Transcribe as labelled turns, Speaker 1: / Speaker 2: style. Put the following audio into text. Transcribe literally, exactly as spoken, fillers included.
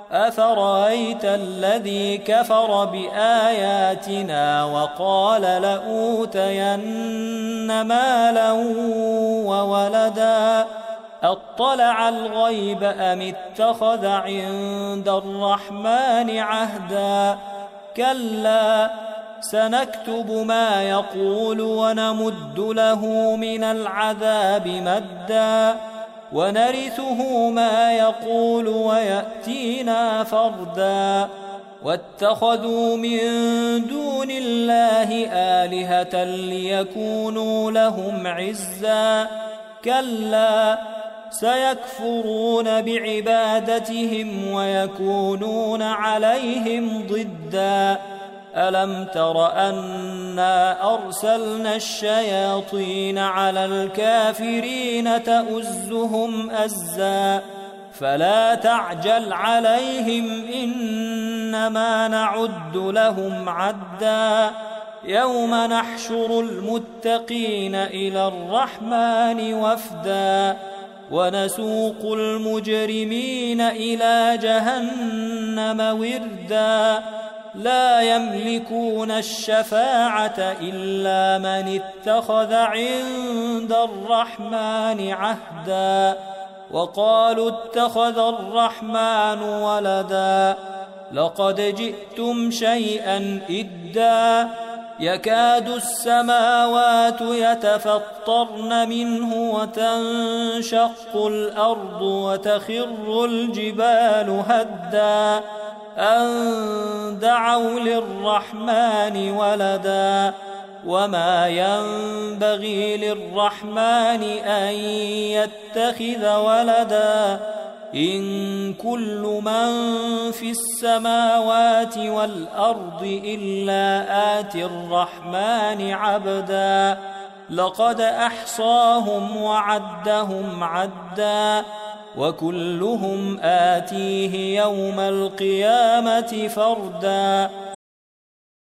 Speaker 1: أفرأيت الذي كفر بآياتنا وقال لأوتين مالا وولدا أطلع الغيب أم اتخذ عند الرحمن عهدا كلا سنكتب ما يقول ونمد له من العذاب مدا ونرثه ما يقول ويأتينا فردا واتخذوا من دون الله آلهة ليكونوا لهم عزا كلا سيكفرون بعبادتهم ويكونون عليهم ضدا ألم تر أنا أرسلنا الشياطين على الكافرين تؤزهم أزا فلا تعجل عليهم إنما نعد لهم عدا يوم نحشر المتقين إلى الرحمن وفدا ونسوق المجرمين إلى جهنم وردا لا يملكون الشفاعة إلا من اتخذ عند الرحمن عهدا وقالوا اتخذ الرحمن ولدا لقد جئتم شيئا إدا يكاد السماوات يتفطرن منه وتنشق الأرض وتخر الجبال هدا أن دعوا للرحمن ولدا وما ينبغي للرحمن أن يتخذ ولدا إن كل من في السماوات والأرض إلا آتي الرحمن عبدا لقد أحصاهم وعدهم عدا وكلهم آتيه يوم القيامة فردا